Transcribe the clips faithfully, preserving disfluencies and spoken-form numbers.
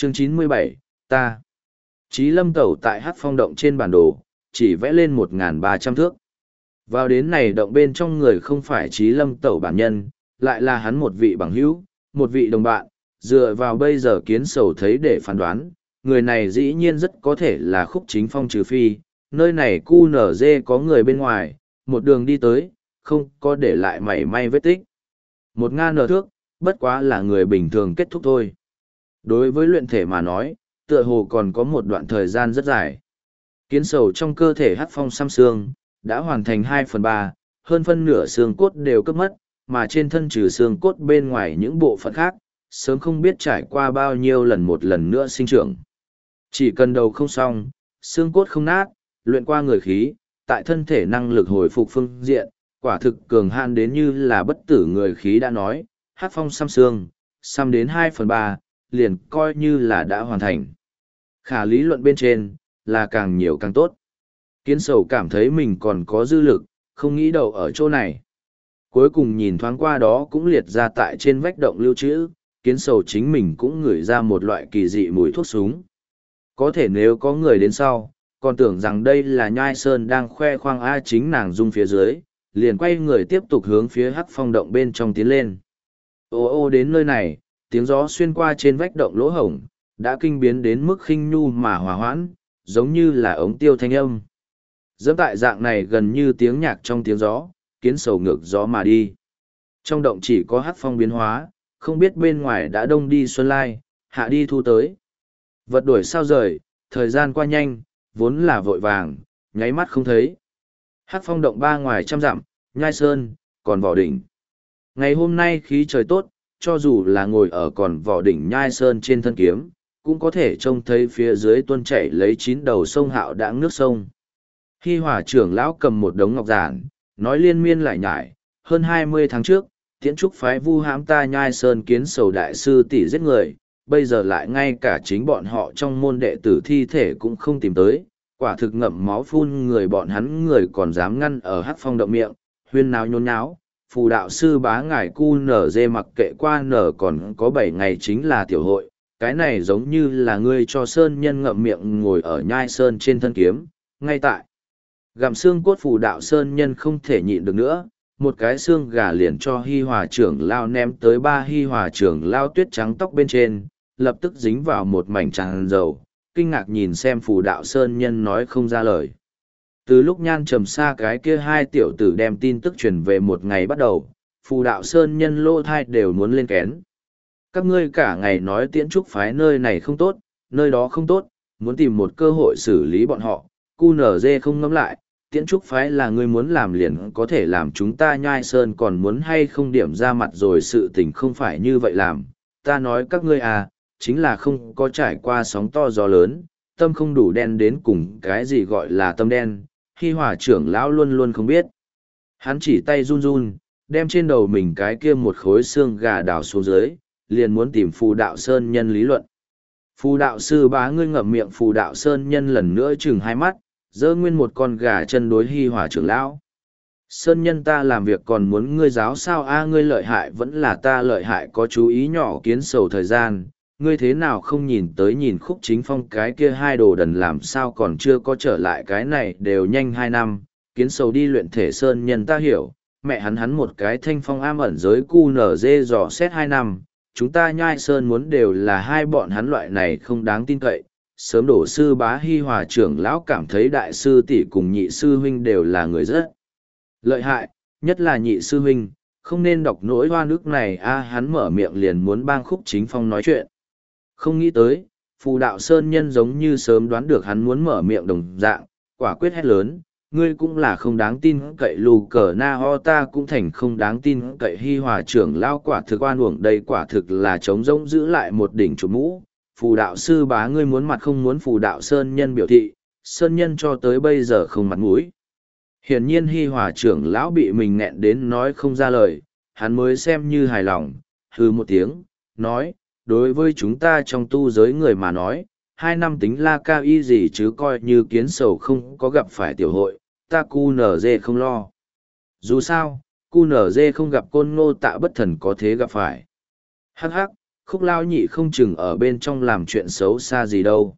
Chương chín mươi bảy, ta. Chí Lâm Tẩu tại Hắc Phong động trên bản đồ, chỉ vẽ lên một nghìn ba trăm thước. Vào đến này động bên trong người không phải Chí Lâm Tẩu bản nhân, lại là hắn một vị bằng hữu, một vị đồng bạn, dựa vào bây giờ kiến sầu thấy để phán đoán, người này dĩ nhiên rất có thể là Khúc Chính Phong trừ phi, nơi này cu nở dê có người bên ngoài, một đường đi tới, không có để lại mảy may vết tích. Một ngàn nở thước, bất quá là người bình thường kết thúc thôi. Đối với luyện thể mà nói, tựa hồ còn có một đoạn thời gian rất dài. Kiến sầu trong cơ thể hắc phong xăm xương, đã hoàn thành hai phần ba, hơn phân nửa xương cốt đều cấp mất, mà trên thân trừ xương cốt bên ngoài những bộ phận khác, sớm không biết trải qua bao nhiêu lần một lần nữa sinh trưởng. Chỉ cần đầu không xong, xương cốt không nát, luyện qua người khí, tại thân thể năng lực hồi phục phương diện, quả thực cường hạn đến như là bất tử người khí đã nói, hắc phong xăm xương, xăm đến hai phần ba, liền coi như là đã hoàn thành. Khả lý luận bên trên, là càng nhiều càng tốt. Kiến sầu cảm thấy mình còn có dư lực, không nghĩ đầu ở chỗ này. Cuối cùng nhìn thoáng qua đó cũng liệt ra tại trên vách động lưu trữ, kiến sầu chính mình cũng ngửi ra một loại kỳ dị mùi thuốc súng. Có thể nếu có người đến sau, còn tưởng rằng đây là Nhai Sơn đang khoe khoang A chính nàng dung phía dưới, liền quay người tiếp tục hướng phía hắc phong động bên trong tiến lên. Ô ô đến nơi này, tiếng gió xuyên qua trên vách động lỗ hổng, đã kinh biến đến mức khinh nhu mà hòa hoãn, giống như là ống tiêu thanh âm. Dẫm tại dạng này gần như tiếng nhạc trong tiếng gió, kiến sầu ngược gió mà đi. Trong động chỉ có hắc phong biến hóa, không biết bên ngoài đã đông đi xuân lai, hạ đi thu tới. Vật đuổi sao rời, thời gian qua nhanh, vốn là vội vàng, nháy mắt không thấy. Hắc phong động ba ngoài trăm dặm, Nhai Sơn, còn Vỏ Đỉnh. Ngày hôm nay khí trời tốt, cho dù là ngồi ở còn Vỏ Đỉnh Nhai Sơn trên thân kiếm, cũng có thể trông thấy phía dưới tuôn chảy lấy chín đầu sông hạo đãng nước sông. Hi Hòa trưởng lão cầm một đống ngọc giản, nói liên miên lại nhải, hơn hai mươi tháng trước, tiễn trúc phái vu hãm ta Nhai Sơn kiến sầu đại sư tỷ giết người, bây giờ lại ngay cả chính bọn họ trong môn đệ tử thi thể cũng không tìm tới, quả thực ngậm máu phun người bọn hắn người còn dám ngăn ở hắc phong động miệng, huyên náo nhốn nháo, phù đạo sư bá ngải cu nở dê mặc kệ qua nở còn có bảy ngày chính là tiểu hội, cái này giống như là ngươi cho sơn nhân ngậm miệng ngồi ở Nhai Sơn trên thân kiếm, ngay tại gặm xương cốt phù đạo sơn nhân không thể nhịn được nữa, một cái xương gà liền cho Hi Hòa trưởng lao ném tới ba Hi Hòa trưởng lao tuyết trắng tóc bên trên, lập tức dính vào một mảnh tràn dầu, kinh ngạc nhìn xem phù đạo sơn nhân nói không ra lời. Từ lúc nhan trầm xa cái kia hai tiểu tử đem tin tức truyền về một ngày bắt đầu, phù đạo sơn nhân lô thai đều muốn lên kén. Các ngươi cả ngày nói tiễn trúc phái nơi này không tốt, nơi đó không tốt, muốn tìm một cơ hội xử lý bọn họ, cu nở dê không ngẫm lại, tiễn trúc phái là ngươi muốn làm liền có thể làm chúng ta Nhai Sơn còn muốn hay không điểm ra mặt rồi sự tình không phải như vậy làm, ta nói các ngươi à, chính là không có trải qua sóng to gió lớn, tâm không đủ đen đến cùng cái gì gọi là tâm đen, Hi Hòa trưởng lão luôn luôn không biết. Hắn chỉ tay run run, đem trên đầu mình cái kia một khối xương gà đào xuống dưới, liền muốn tìm phù đạo sơn nhân lý luận. Phù đạo sư bá ngươi ngậm miệng phù đạo sơn nhân lần nữa chừng hai mắt, dơ nguyên một con gà chân đối Hi Hòa trưởng lão. Sơn nhân ta làm việc còn muốn ngươi giáo sao a ngươi lợi hại vẫn là ta lợi hại có chú ý nhỏ kiến sầu thời gian, ngươi thế nào không nhìn tới nhìn Khúc Chính Phong cái kia hai đồ đần làm sao còn chưa có trở lại cái này đều nhanh hai năm, kiến sầu đi luyện thể sơn nhân ta hiểu, mẹ hắn hắn một cái thanh phong am ẩn giới cu nở dê dò xét hai năm, chúng ta Nhai Sơn muốn đều là hai bọn hắn loại này không đáng tin cậy. Sớm đổ sư bá Hi Hòa trưởng lão cảm thấy đại sư tỷ cùng nhị sư huynh đều là người rất lợi hại, nhất là nhị sư huynh, không nên đọc nỗi hoa nước này a hắn mở miệng liền muốn bang Khúc Chính Phong nói chuyện. Không nghĩ tới, phù đạo sơn nhân giống như sớm đoán được hắn muốn mở miệng đồng dạng, quả quyết hét lớn, ngươi cũng là không đáng tin cậy lù cờ na ho ta cũng thành không đáng tin cậy Hi Hòa trưởng lão quả thực oan uổng đây quả thực là trống rỗng giữ lại một đỉnh chủ mũ. Phù đạo sư bá ngươi muốn mặt không muốn phù đạo sơn nhân biểu thị, sơn nhân cho tới bây giờ không mặt mũi. Hiển nhiên Hi Hòa trưởng lão bị mình nghẹn đến nói không ra lời, hắn mới xem như hài lòng, hừ một tiếng, nói, đối với chúng ta trong tu giới người mà nói, hai năm tính la ca y gì chứ coi như kiến sầu không có gặp phải tiểu hội, ta cu nở dê không lo. Dù sao, cu nở dê không gặp côn ngô tạ bất thần có thế gặp phải. Hắc hắc, Khúc lao nhị không chừng ở bên trong làm chuyện xấu xa gì đâu.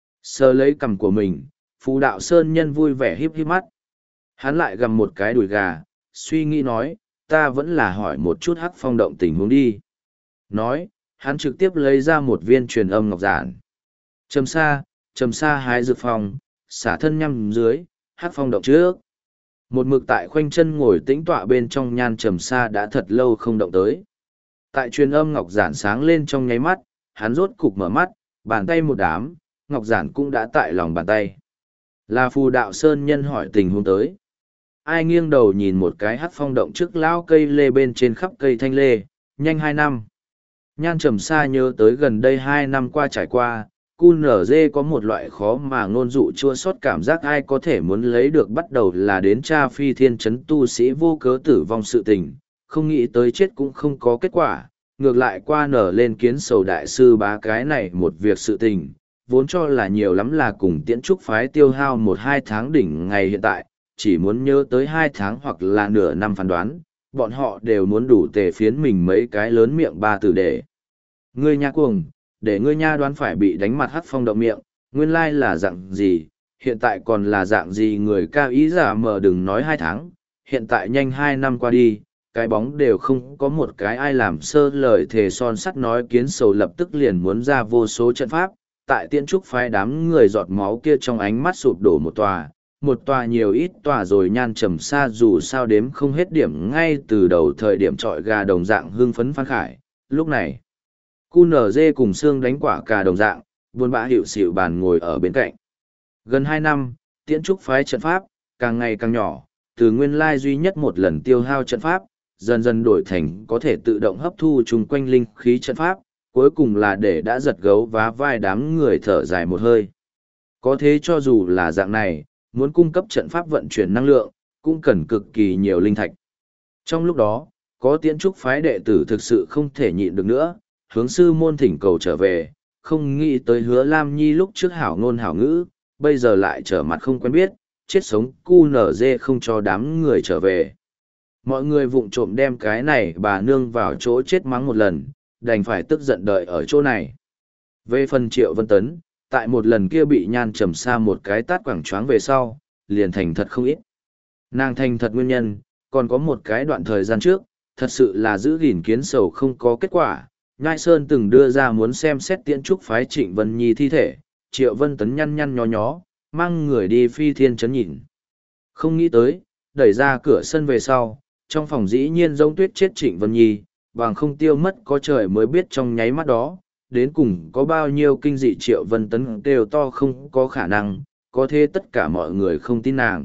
Sờ lấy cằm của mình, Phù Đạo Sơn Nhân vui vẻ híp híp mắt. Hắn lại gặm một cái đùi gà, suy nghĩ nói, ta vẫn là hỏi một chút Hắc Phong động tình huống đi. Nói, hắn trực tiếp lấy ra một viên truyền âm ngọc giản. Trầm Sa, Trầm Sa hái dược phòng, xả thân nhăm dưới, Hắc Phong động trước. Một mực tại khoanh chân ngồi tĩnh tọa bên trong Nhan Trầm Sa đã thật lâu không động tới. Tại truyền âm ngọc giản sáng lên trong nháy mắt, hắn rốt cục mở mắt, bàn tay một đám, ngọc giản cũng đã tại lòng bàn tay. Là Phù Đạo Sơn Nhân hỏi tình huống tới. Ai nghiêng đầu nhìn một cái Hắc Phong động trước lao cây lê bên trên khắp cây thanh lê, nhanh hai năm. Nhan Trầm Sa nhớ tới gần đây hai năm qua trải qua, cu nở dê có một loại khó mà ngôn dụ chua xót cảm giác ai có thể muốn lấy được bắt đầu là đến cha phi thiên chấn tu sĩ vô cớ tử vong sự tình, không nghĩ tới chết cũng không có kết quả, ngược lại qua nở lên kiến sầu đại sư bá cái này một việc sự tình, vốn cho là nhiều lắm là cùng tiễn trúc phái tiêu hao một hai tháng đỉnh ngày hiện tại, chỉ muốn nhớ tới hai tháng hoặc là nửa năm phán đoán, bọn họ đều muốn đủ tề phiến mình mấy cái lớn miệng ba từ để. Ngươi nha cuồng, để ngươi nha đoán phải bị đánh mặt Hắc Phong động miệng, nguyên lai là dạng gì, hiện tại còn là dạng gì người cao ý giả mờ đừng nói hai tháng, hiện tại nhanh hai năm qua đi, cái bóng đều không có một cái ai làm sơ lời thề son sắt nói kiến sầu lập tức liền muốn ra vô số trận pháp, tại tiễn trúc phái đám người giọt máu kia trong ánh mắt sụp đổ một tòa, một tòa nhiều ít tòa rồi Nhan Trầm Sa dù sao đếm không hết điểm ngay từ đầu thời điểm trọi gà đồng dạng hưng phấn phan khải, lúc này. Cu nở dê cùng xương đánh quả cà đồng dạng, buồn bã hiệu xịu bàn ngồi ở bên cạnh. Gần hai năm, tiễn trúc phái trận pháp, càng ngày càng nhỏ, từ nguyên lai duy nhất một lần tiêu hao trận pháp, dần dần đổi thành có thể tự động hấp thu chung quanh linh khí trận pháp, cuối cùng là để đã giật gấu vá vai đám người thở dài một hơi. Có thế cho dù là dạng này, muốn cung cấp trận pháp vận chuyển năng lượng, cũng cần cực kỳ nhiều linh thạch. Trong lúc đó, có tiễn trúc phái đệ tử thực sự không thể nhịn được nữa, hướng sư môn thỉnh cầu trở về, không nghĩ tới Hứa Lam Nhi lúc trước hảo ngôn hảo ngữ, bây giờ lại trở mặt không quen biết, chết sống cu nở dê không cho đám người trở về. Mọi người vụng trộm đem cái này bà nương vào chỗ chết mắng một lần, đành phải tức giận đợi ở chỗ này. Về phần Triệu Vân Tấn, tại một lần kia bị Nhan Trầm Sa một cái tát quẳng choáng về sau, liền thành thật không ít. Nàng thành thật nguyên nhân, còn có một cái đoạn thời gian trước, thật sự là giữ gìn kiến sầu không có kết quả. Nhai Sơn từng đưa ra muốn xem xét tiễn trúc phái Trịnh Vân Nhi thi thể, Triệu Vân Tấn nhăn nhăn nhó nhó, mang người đi phi thiên chấn nhìn. Không nghĩ tới, đẩy ra cửa sân về sau, trong phòng dĩ nhiên giống tuyết chết Trịnh Vân Nhi, bằng không tiêu mất có trời mới biết trong nháy mắt đó, đến cùng có bao nhiêu kinh dị Triệu Vân Tấn đều to không có khả năng, có thế tất cả mọi người không tin nàng.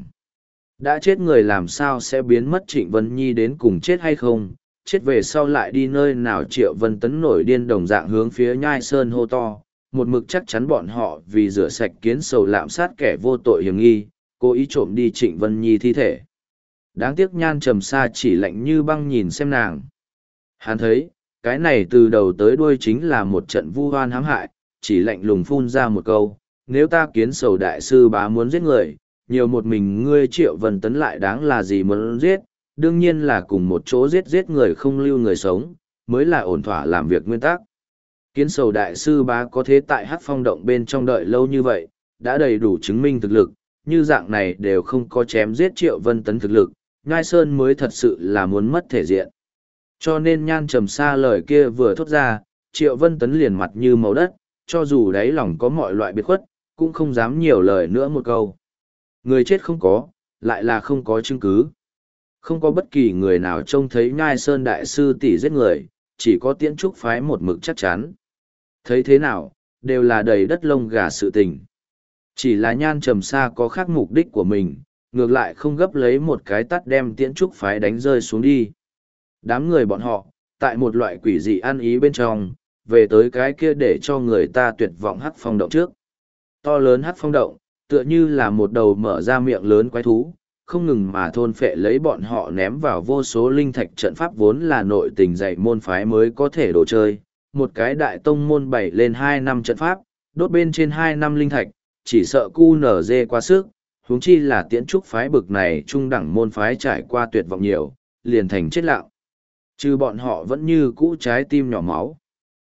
Đã chết người làm sao sẽ biến mất Trịnh Vân Nhi đến cùng chết hay không, chết về sau lại đi nơi nào Triệu Vân Tấn nổi điên đồng dạng hướng phía Nhai Sơn hô to, một mực chắc chắn bọn họ vì rửa sạch kiến sầu lạm sát kẻ vô tội hiểm nghi, cố ý trộm đi Trịnh Vân Nhi thi thể. Đáng tiếc Nhan Trầm Sa chỉ lạnh như băng nhìn xem nàng. Hắn thấy, cái này từ đầu tới đuôi chính là một trận vu oan hãm hại, chỉ lạnh lùng phun ra một câu, nếu ta kiến sầu đại sư bá muốn giết người, nhiều một mình ngươi Triệu Vân Tấn lại đáng là gì muốn giết, đương nhiên là cùng một chỗ giết giết người không lưu người sống, mới là ổn thỏa làm việc nguyên tắc. Kiến sầu đại sư bá có thế tại Hắc Phong động bên trong đợi lâu như vậy, đã đầy đủ chứng minh thực lực, như dạng này đều không có chém giết Triệu Vân Tấn thực lực, Nhai Sơn mới thật sự là muốn mất thể diện. Cho nên Nhan Trầm Sa lời kia vừa thốt ra, Triệu Vân Tấn liền mặt như màu đất, cho dù đáy lòng có mọi loại biệt khuất, cũng không dám nhiều lời nữa một câu. Người chết không có, lại là không có chứng cứ. Không có bất kỳ người nào trông thấy Nhai Sơn đại sư tỷ giết người, chỉ có tiễn trúc phái một mực chắc chắn. Thấy thế nào, đều là đầy đất lông gà sự tình. Chỉ là Nhan Trầm Sa có khác mục đích của mình, ngược lại không gấp lấy một cái tắt đem tiễn trúc phái đánh rơi xuống đi. Đám người bọn họ, tại một loại quỷ dị ăn ý bên trong, về tới cái kia để cho người ta tuyệt vọng Hắc Phong động trước. To lớn Hắc Phong động, tựa như là một đầu mở ra miệng lớn quái thú, không ngừng mà thôn phệ lấy bọn họ ném vào vô số linh thạch trận pháp vốn là nội tình dạy môn phái mới có thể đồ chơi. Một cái đại tông môn bày lên hai năm trận pháp, đốt bên trên hai năm linh thạch, chỉ sợ cu nở dê quá sức, huống chi là tiễn trúc phái bực này trung đẳng môn phái trải qua tuyệt vọng nhiều, liền thành chết lặng. Trừ bọn họ vẫn như cũ trái tim nhỏ máu.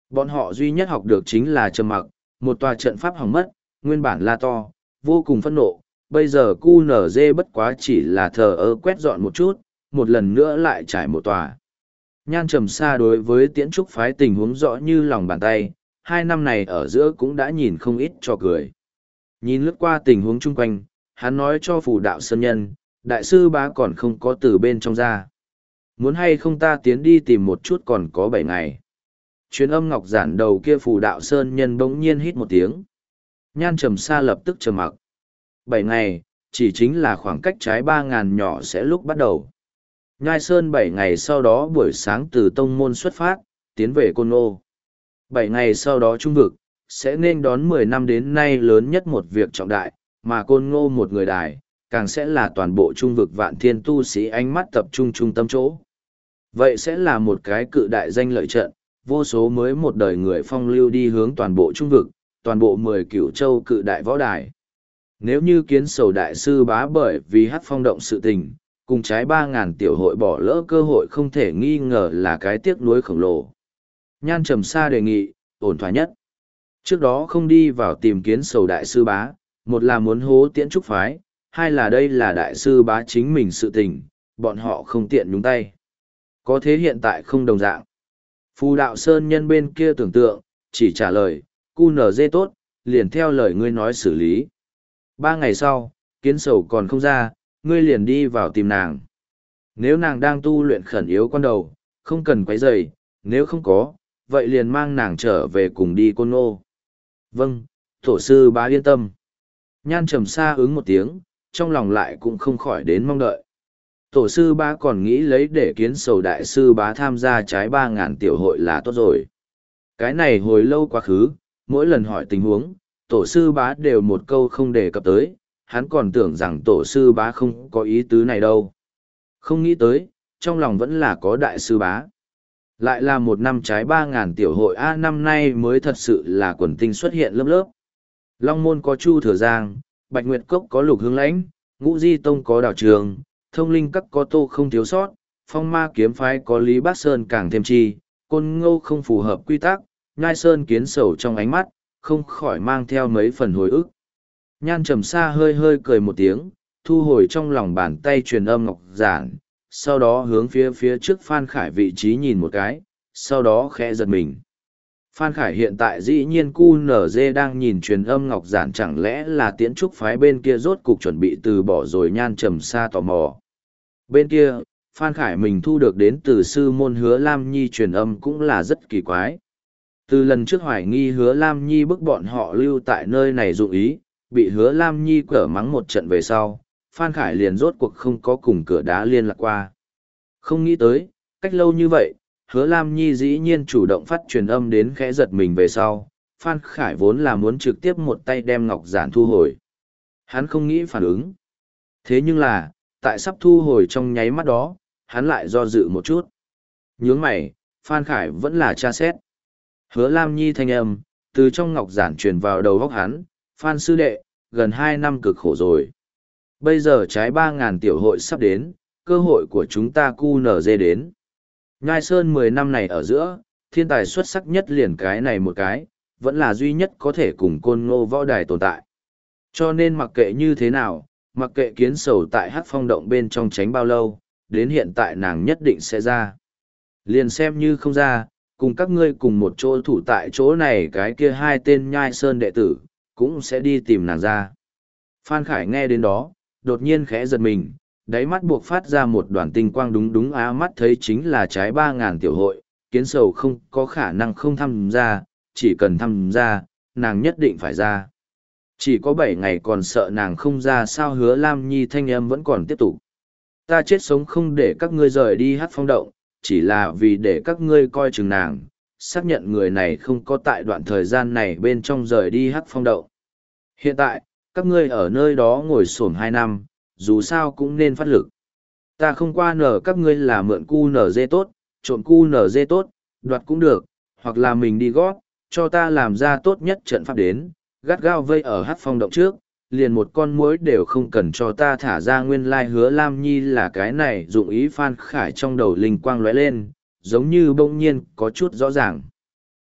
Bọn họ duy nhất học được chính là trầm mặc, một tòa trận pháp hỏng mất, nguyên bản la to, vô cùng phẫn nộ, bây giờ cu nở dê bất quá chỉ là thờ ơ quét dọn một chút, một lần nữa lại trải một tòa. Nhan Trầm Sa đối với Tiễn Trúc phái tình huống rõ như lòng bàn tay, hai năm này ở giữa cũng đã nhìn không ít cho cười. Nhìn lướt qua tình huống chung quanh, hắn nói cho Phù Đạo Sơn Nhân, đại sư bá còn không có từ bên trong ra. Muốn hay không ta tiến đi tìm một chút, còn có bảy ngày. Chuyến âm ngọc giản đầu kia Phù Đạo Sơn Nhân bỗng nhiên hít một tiếng. Nhan Trầm Sa lập tức trầm mặc. Bảy ngày, chỉ chính là khoảng cách trái ba ngàn nhỏ sẽ lúc bắt đầu. Nhai Sơn bảy ngày sau đó buổi sáng từ tông môn xuất phát, tiến về Côn Ngô. Bảy ngày sau đó trung vực, sẽ nên đón mười năm đến nay lớn nhất một việc trọng đại, mà Côn Ngô một người đài, càng sẽ là toàn bộ trung vực vạn thiên tu sĩ ánh mắt tập trung trung tâm chỗ. Vậy sẽ là một cái cự đại danh lợi trận, vô số mới một đời người phong lưu đi hướng toàn bộ trung vực, toàn bộ mười cửu châu cự đại võ đài. Nếu như Kiến Sầu đại sư bá bởi vì hát phong động sự tình, cùng trái ba ngàn tiểu hội bỏ lỡ cơ hội không thể nghi ngờ là cái tiếc nuối khổng lồ. Nhan Trầm Sa đề nghị, ổn thỏa nhất. Trước đó không đi vào tìm Kiến Sầu đại sư bá, một là muốn hố Tiễn Trúc phái, hai là đây là đại sư bá chính mình sự tình, bọn họ không tiện nhúng tay. Có thế hiện tại không đồng dạng. Phù Đạo Sơn Nhân bên kia tưởng tượng, chỉ trả lời, cu nở dê tốt, liền theo lời ngươi nói xử lý. Ba ngày sau, Kiến Sầu còn không ra, ngươi liền đi vào tìm nàng. Nếu nàng đang tu luyện khẩn yếu con đầu, không cần quấy rầy, nếu không có, vậy liền mang nàng trở về cùng đi Côn Ngô. Vâng, tổ sư bá yên tâm. Nhan Trầm Sa ứng một tiếng, trong lòng lại cũng không khỏi đến mong đợi. Tổ sư bá còn nghĩ lấy để Kiến Sầu đại sư bá tham gia trái ba ngàn tiểu hội là tốt rồi. Cái này hồi lâu quá khứ, mỗi lần hỏi tình huống, tổ sư bá đều một câu không đề cập tới, hắn còn tưởng rằng tổ sư bá không có ý tứ này đâu. Không nghĩ tới, trong lòng vẫn là có đại sư bá. Lại là một năm trái ba ngàn tiểu hội A, năm nay mới thật sự là quần tinh xuất hiện lớp lớp. Long Môn có Chu Thừa Giang, Bạch Nguyệt Cốc có Lục Hương Lãnh, Ngũ Di Tông có Đào Trường, Thông Linh Các có Tô không thiếu sót, Phong Ma Kiếm Phái có Lý Bác Sơn càng thêm chi, Côn Ngô không phù hợp quy tắc, Nhai Sơn Kiến Sầu trong ánh mắt, không khỏi mang theo mấy phần hồi ức. Nhan Trầm Sa hơi hơi cười một tiếng, thu hồi trong lòng bàn tay truyền âm ngọc giản, sau đó hướng phía phía trước Phan Khải vị trí nhìn một cái, sau đó khẽ giật mình. Phan Khải hiện tại dĩ nhiên cu nở dê đang nhìn truyền âm ngọc giản, chẳng lẽ là Tiễn Trúc phái bên kia rốt cục chuẩn bị từ bỏ rồi. Nhan Trầm Sa tò mò. Bên kia, Phan Khải mình thu được đến từ sư môn Hứa Lam Nhi truyền âm cũng là rất kỳ quái. Từ lần trước hoài nghi Hứa Lam Nhi bức bọn họ lưu tại nơi này dụng ý, bị Hứa Lam Nhi cở mắng một trận về sau, Phan Khải liền rốt cuộc không có cùng cửa đá liên lạc qua. Không nghĩ tới, cách lâu như vậy, Hứa Lam Nhi dĩ nhiên chủ động phát truyền âm đến khẽ giật mình về sau, Phan Khải vốn là muốn trực tiếp một tay đem ngọc giản thu hồi. Hắn không nghĩ phản ứng. Thế nhưng là, tại sắp thu hồi trong nháy mắt đó, hắn lại do dự một chút. Nhướng mày, Phan Khải vẫn là tra xét. Hứa Lam Nhi thanh âm, từ trong ngọc giản truyền vào đầu óc hắn, Phan sư đệ, gần hai năm cực khổ rồi. Bây giờ trái ba ngàn tiểu hội sắp đến, cơ hội của chúng ta cu nở dê đến. Nhai Sơn mười năm này ở giữa, thiên tài xuất sắc nhất liền cái này một cái, vẫn là duy nhất có thể cùng Côn Ngô võ đài tồn tại. Cho nên mặc kệ như thế nào, mặc kệ Kiến Sầu tại Hắc Phong động bên trong tránh bao lâu, đến hiện tại nàng nhất định sẽ ra. Liền xem như không ra, cùng các ngươi cùng một chỗ thủ tại chỗ này cái kia hai tên Nhai Sơn đệ tử, cũng sẽ đi tìm nàng ra. Phan Khải nghe đến đó, đột nhiên khẽ giật mình, đáy mắt buộc phát ra một đoàn tinh quang, đúng đúng á, mắt thấy chính là trái ba ngàn tiểu hội, Kiến Sầu không có khả năng không tham gia, chỉ cần tham gia, nàng nhất định phải ra. Chỉ có bảy ngày còn sợ nàng không ra sao. Hứa Lam Nhi thanh âm vẫn còn tiếp tục. Ta chết sống không để các ngươi rời đi Hát Phong động, chỉ là vì để các ngươi coi chừng nàng, xác nhận người này không có tại đoạn thời gian này bên trong rời đi Hát Phong động. Hiện tại, các ngươi ở nơi đó ngồi xổm hai năm, dù sao cũng nên phát lực. Ta không qua nở các ngươi là mượn cu nở dê tốt, trộn cu nở dê tốt, đoạt cũng được, hoặc là mình đi gót, cho ta làm ra tốt nhất trận pháp đến, gắt gao vây ở Hát Phong động trước, liền một con muỗi đều không cần cho ta thả ra. Nguyên lai Hứa Lam Nhi là cái này, dụng ý. Phan Khải trong đầu linh quang lóe lên, giống như bỗng nhiên có chút rõ ràng.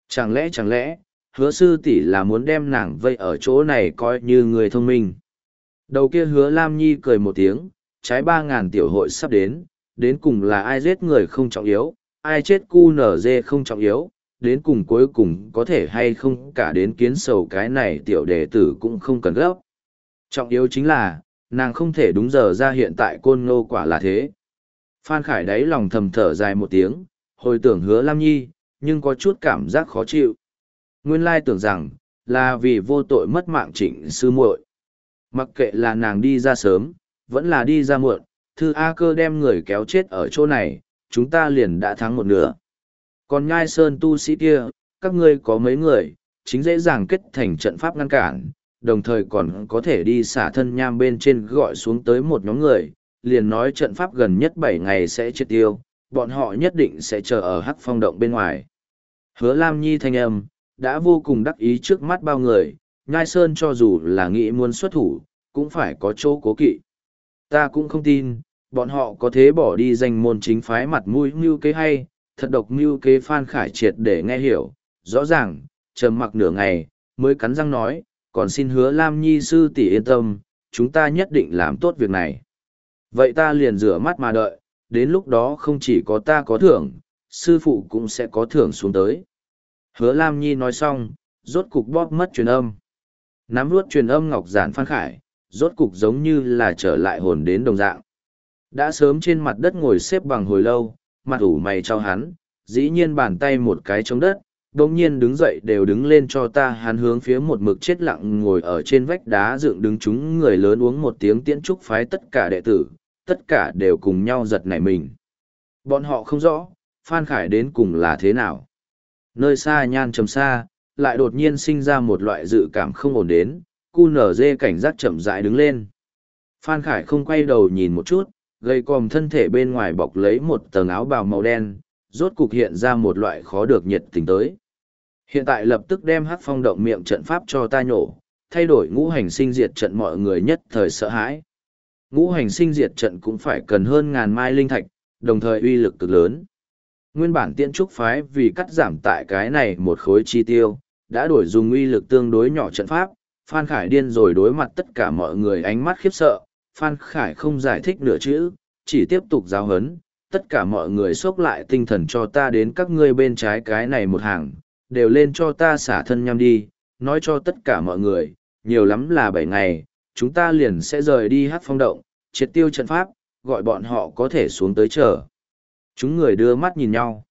Chẳng lẽ chẳng lẽ, hứa sư tỷ là muốn đem nàng vây ở chỗ này coi như người thông minh. Đầu kia hứa Lam Nhi cười một tiếng, trái ba ngàn tiểu hội sắp đến, đến cùng là ai giết người không trọng yếu, ai chết cu nở dê không trọng yếu, đến cùng cuối cùng có thể hay không cả đến kiến sầu cái này tiểu đệ tử cũng không cần gấp. Trọng yếu chính là, nàng không thể đúng giờ ra hiện tại côn ngô quả là thế. Phan Khải đáy lòng thầm thở dài một tiếng, hồi tưởng hứa Lam Nhi, nhưng có chút cảm giác khó chịu. Nguyên lai tưởng rằng, là vì vô tội mất mạng Trịnh sư muội. Mặc kệ là nàng đi ra sớm, vẫn là đi ra muộn, Thư A Cơ đem người kéo chết ở chỗ này, chúng ta liền đã thắng một nửa. Còn Nhai Sơn tu sĩ kia, các ngươi có mấy người, chính dễ dàng kết thành trận pháp ngăn cản, đồng thời còn có thể đi xả thân nham bên trên gọi xuống tới một nhóm người, liền nói trận pháp gần nhất bảy ngày sẽ triệt tiêu, bọn họ nhất định sẽ chờ ở Hắc Phong động bên ngoài. Hứa Lam Nhi thanh âm, đã vô cùng đắc ý trước mắt bao người, Nhai Sơn cho dù là nghĩ muốn xuất thủ, cũng phải có chỗ cố kỵ. Ta cũng không tin, bọn họ có thế bỏ đi danh môn chính phái mặt mũi mưu kế hay, thật độc mưu kế. Phan Khải triệt để nghe hiểu, rõ ràng, trầm mặc nửa ngày, mới cắn răng nói, còn xin hứa Lam Nhi sư tỷ yên tâm, chúng ta nhất định làm tốt việc này. Vậy ta liền rửa mắt mà đợi, đến lúc đó không chỉ có ta có thưởng, sư phụ cũng sẽ có thưởng xuống tới. Hứa Lam Nhi nói xong, rốt cục bóp mất truyền âm. Nắm vuốt truyền âm ngọc giản Phan Khải, rốt cục giống như là trở lại hồn đến đồng dạng. Đã sớm trên mặt đất ngồi xếp bằng hồi lâu, mặt ủ mày cho hắn, dĩ nhiên bàn tay một cái chống đất, đồng nhiên đứng dậy đều đứng lên cho ta. Hắn hướng phía một mực chết lặng ngồi ở trên vách đá dựng đứng chúng người lớn uống một tiếng tiễn trúc phái tất cả đệ tử, tất cả đều cùng nhau giật nảy mình. Bọn họ không rõ, Phan Khải đến cùng là thế nào. Nơi xa Nhan Trầm Sa, lại đột nhiên sinh ra một loại dự cảm không ổn đến, cu nở dê cảnh giác chậm rãi đứng lên. Phan Khải không quay đầu nhìn một chút, gầy còm thân thể bên ngoài bọc lấy một tầng áo bào màu đen, rốt cục hiện ra một loại khó được nhiệt tình tới. Hiện tại lập tức đem Hắc Phong động miệng trận pháp cho ta nhổ, thay đổi ngũ hành sinh diệt trận. Mọi người nhất thời sợ hãi. Ngũ hành sinh diệt trận cũng phải cần hơn ngàn mai linh thạch, đồng thời uy lực cực lớn. Nguyên bản Tiễn Trúc phái vì cắt giảm tại cái này một khối chi tiêu, đã đổi dùng uy lực tương đối nhỏ trận pháp. Phan Khải điên rồi đối mặt tất cả mọi người ánh mắt khiếp sợ. Phan Khải không giải thích nửa chữ, chỉ tiếp tục giáo huấn. Tất cả mọi người xốc lại tinh thần cho ta đến các ngươi bên trái cái này một hàng, đều lên cho ta xả thân nhăm đi, nói cho tất cả mọi người, nhiều lắm là bảy ngày, chúng ta liền sẽ rời đi Hắc Phong động, triệt tiêu trận pháp, gọi bọn họ có thể xuống tới chờ. Chúng người đưa mắt nhìn nhau.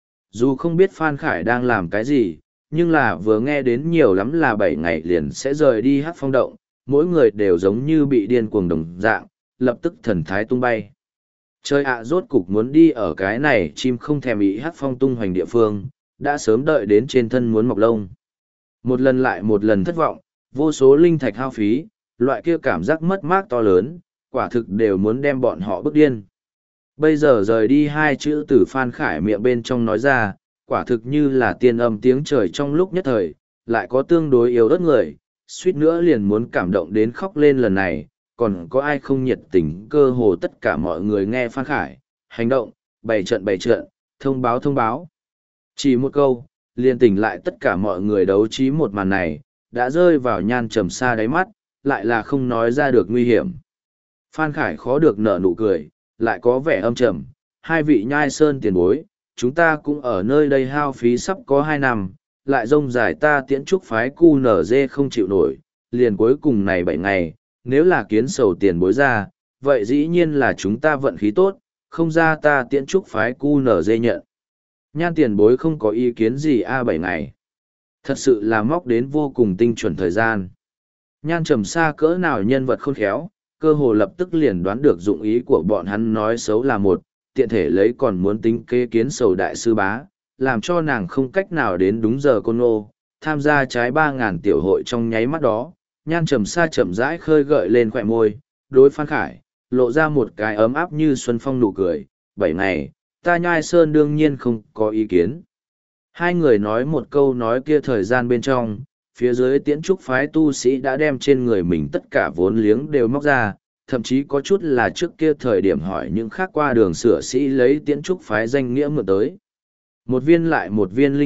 Dù không biết Phan Khải đang làm cái gì, nhưng là vừa nghe đến nhiều lắm là bảy ngày liền sẽ rời đi Hắc Phong động, mỗi người đều giống như bị điên cuồng đồng dạng, lập tức thần thái tung bay. Trời ạ, rốt cục muốn đi ở cái này chim không thèm ý Hắc Phong tung hoành địa phương, đã sớm đợi đến trên thân muốn mọc lông. Một lần lại một lần thất vọng, vô số linh thạch hao phí, loại kia cảm giác mất mát to lớn, quả thực đều muốn đem bọn họ bức điên. Bây giờ rời đi hai chữ từ Phan Khải miệng bên trong nói ra, quả thực như là tiên âm tiếng trời trong lúc nhất thời, lại có tương đối yếu ớt người, suýt nữa liền muốn cảm động đến khóc lên. Lần này, còn có ai không nhiệt tình? Cơ hồ tất cả mọi người nghe Phan Khải, hành động, bày trận bày trận, thông báo thông báo. Chỉ một câu, liền tỉnh lại tất cả mọi người. Đấu trí một màn này, đã rơi vào Nhan Trầm Sa đáy mắt, lại là không nói ra được nguy hiểm. Phan Khải khó được nở nụ cười, lại có vẻ âm trầm. Hai vị Nhai Sơn tiền bối, chúng ta cũng ở nơi đây hao phí sắp có hai năm, lại rông dài ta Tiễn Trúc phái cu nở dê không chịu nổi, liền cuối cùng này bảy ngày, nếu là kiến sầu tiền bối ra, vậy dĩ nhiên là chúng ta vận khí tốt, không ra ta Tiễn Trúc phái cu nở dê nhận. Nhan tiền bối không có ý kiến gì a bảy ngày. Thật sự là móc đến vô cùng tinh chuẩn thời gian. Nhan Trầm Sa cỡ nào nhân vật khôn khéo, cơ hồ lập tức liền đoán được dụng ý của bọn hắn. Nói xấu là một, tiện thể lấy còn muốn tính kế kiến sầu đại sư bá, làm cho nàng không cách nào đến đúng giờ côn ngô, tham gia trái ba ngàn tiểu hội. Trong nháy mắt đó, Nhan Trầm Sa chậm rãi khơi gợi lên khỏe môi, đối Phan Khải, lộ ra một cái ấm áp như xuân phong nụ cười. Bảy ngày, ta Nhai Sơn đương nhiên không có ý kiến. Hai người nói một câu nói kia thời gian bên trong, phía dưới Tiễn Trúc phái tu sĩ đã đem trên người mình tất cả vốn liếng đều móc ra, thậm chí có chút là trước kia thời điểm hỏi những khác qua đường sửa sĩ lấy Tiễn Trúc phái danh nghĩa mượn tới. Một viên lại một viên linh thạch,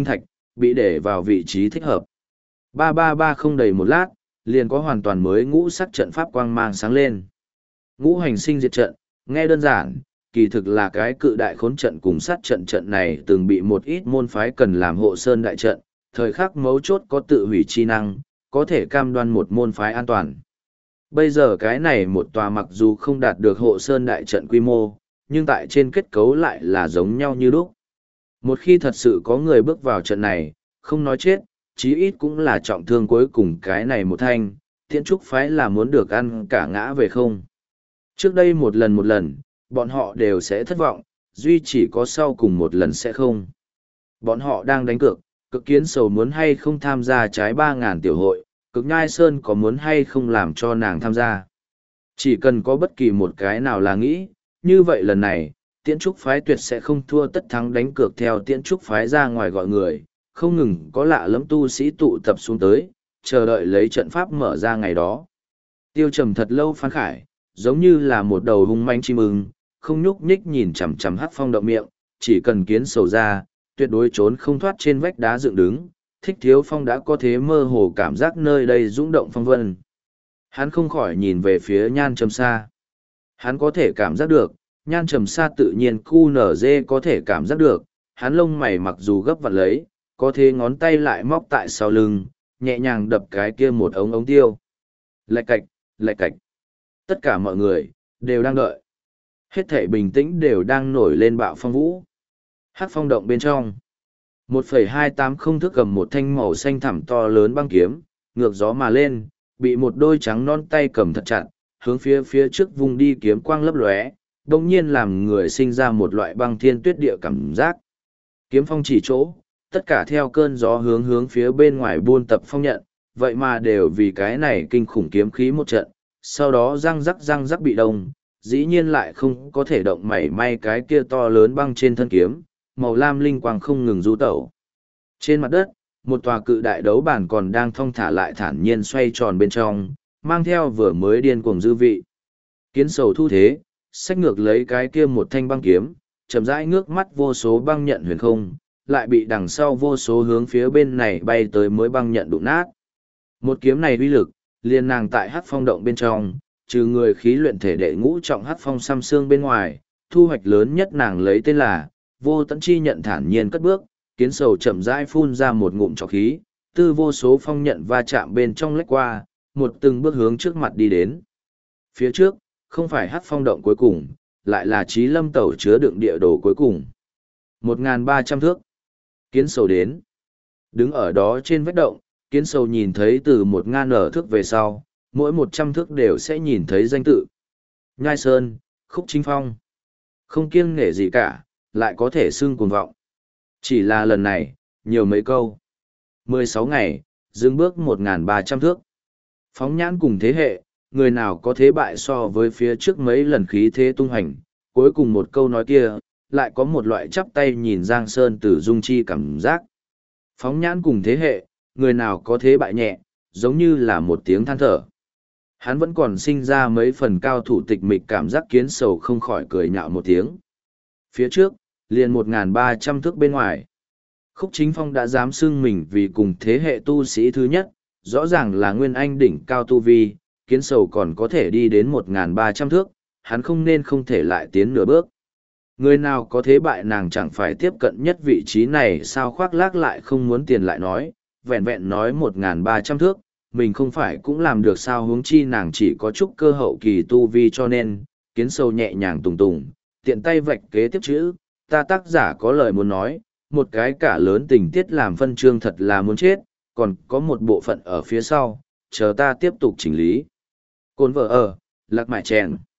bị để vào vị trí thích hợp. Ba ba ba không đầy một lát, liền có hoàn toàn mới ngũ sắc trận pháp quang mang sáng lên. Ngũ hành sinh diệt trận, nghe đơn giản, kỳ thực là cái cự đại khốn trận cùng sát trận trận này từng bị một ít môn phái cần làm hộ sơn đại trận, thời khắc mấu chốt có tự hủy chi năng, có thể cam đoan một môn phái an toàn. Bây giờ cái này một tòa mặc dù không đạt được hộ sơn đại trận quy mô, nhưng tại trên kết cấu lại là giống nhau như lúc. Một khi thật sự có người bước vào trận này, không nói chết, chí ít cũng là trọng thương cuối cùng cái này một thanh, Tiễn Trúc phái là muốn được ăn cả ngã về không. Trước đây một lần một lần, bọn họ đều sẽ thất vọng, duy chỉ có sau cùng một lần sẽ không. Bọn họ đang đánh cược, cực kiến sầu muốn hay không tham gia trái ba ngàn tiểu hội, cực nhai sơn có muốn hay không làm cho nàng tham gia. Chỉ cần có bất kỳ một cái nào là nghĩ, như vậy lần này, Tiễn Trúc phái tuyệt sẽ không thua tất thắng đánh cược theo Tiễn Trúc phái ra ngoài gọi người, không ngừng có lạ lẫm tu sĩ tụ tập xuống tới, chờ đợi lấy trận pháp mở ra ngày đó. Tiêu Trầm thật lâu phán khải, giống như là một đầu hung manh chim ưng, không nhúc nhích nhìn chằm chằm Hắc Phong động miệng, chỉ cần kiến sầu ra, tuyệt đối trốn không thoát trên vách đá dựng đứng. Thích Thiếu Phong đã có thế mơ hồ cảm giác nơi đây rung động phong vân. Hắn không khỏi nhìn về phía Nhan Trầm Sa. Hắn có thể cảm giác được, Nhan Trầm Sa tự nhiên cu nở dê có thể cảm giác được, hắn lông mày mặc dù gấp vặn lấy, có thế ngón tay lại móc tại sau lưng, nhẹ nhàng đập cái kia một ống ống tiêu. Lạch cạch, lạch cạch. Tất cả mọi người, đều đang đợi. Hết thảy bình tĩnh đều đang nổi lên bạo phong vũ. Hắc phong động bên trong. một phẩy hai tám không thước cầm một thanh màu xanh thẳm to lớn băng kiếm, ngược gió mà lên, bị một đôi trắng non tay cầm thật chặt, hướng phía phía trước vùng đi kiếm quang lấp lóe, đồng nhiên làm người sinh ra một loại băng thiên tuyết địa cảm giác. Kiếm phong chỉ chỗ, tất cả theo cơn gió hướng hướng phía bên ngoài buôn tập phong nhận, vậy mà đều vì cái này kinh khủng kiếm khí một trận, sau đó răng rắc răng rắc bị đông, dĩ nhiên lại không có thể động mảy may cái kia to lớn băng trên thân kiếm, màu lam linh quang không ngừng du tẩu. Trên mặt đất, một tòa cự đại đấu bản còn đang thong thả lại thản nhiên xoay tròn bên trong, mang theo vừa mới điên cuồng dư vị. Kiến sầu thu thế, xách ngược lấy cái kia một thanh băng kiếm, chậm rãi ngước mắt vô số băng nhận huyền không, lại bị đằng sau vô số hướng phía bên này bay tới mới băng nhận đụng nát. Một kiếm này uy lực, liền nàng tại Hắc Phong động bên trong, trừ người khí luyện thể đệ ngũ trọng Hắc Phong xăm xương bên ngoài, thu hoạch lớn nhất nàng lấy tên là Vô Tận Chi nhận thản nhiên cất bước, kiến sầu chậm rãi phun ra một ngụm trọc khí, tư vô số phong nhận va chạm bên trong lách qua, một từng bước hướng trước mặt đi đến. Phía trước, không phải Hắc Phong động cuối cùng, lại là Chí Lâm tẩu chứa đựng địa đồ cuối cùng. một nghìn ba trăm thước. Kiến sầu đến. Đứng ở đó trên vách động, kiến sầu nhìn thấy từ một ngàn nở thước về sau, mỗi một trăm thước đều sẽ nhìn thấy danh tự. Nhai Sơn, Khúc Chính Phong. Không kiêng nể gì cả, lại có thể xưng cuồng vọng. Chỉ là lần này, nhiều mấy câu. mười sáu ngày, dừng bước một nghìn ba trăm thước. Phóng nhãn cùng thế hệ, người nào có thế bại so với phía trước mấy lần khí thế tung hành. Cuối cùng một câu nói kia, lại có một loại chắp tay nhìn Giang Sơn từ dung chi cảm giác. Phóng nhãn cùng thế hệ, người nào có thế bại nhẹ, giống như là một tiếng than thở. Hắn vẫn còn sinh ra mấy phần cao thủ tịch mịch cảm giác kiến sầu không khỏi cười nhạo một tiếng. Phía trước, liền một nghìn ba trăm thước bên ngoài. Khúc Chính Phong đã dám xưng mình vì cùng thế hệ tu sĩ thứ nhất, rõ ràng là nguyên anh đỉnh cao tu vi, kiến sầu còn có thể đi đến một nghìn ba trăm thước, hắn không nên không thể lại tiến nửa bước. Người nào có thế bại nàng chẳng phải tiếp cận nhất vị trí này sao khoác lác lại không muốn tiền lại nói, vẹn vẹn nói một nghìn ba trăm thước, mình không phải cũng làm được sao huống chi nàng chỉ có chút cơ hậu kỳ tu vi cho nên, kiến sâu nhẹ nhàng tùng tùng, tiện tay vạch kế tiếp chữ, ta tác giả có lời muốn nói, một cái cả lớn tình tiết làm phân chương thật là muốn chết, còn có một bộ phận ở phía sau, chờ ta tiếp tục chỉnh lý. Côn vợ ở, lạc mại chèn.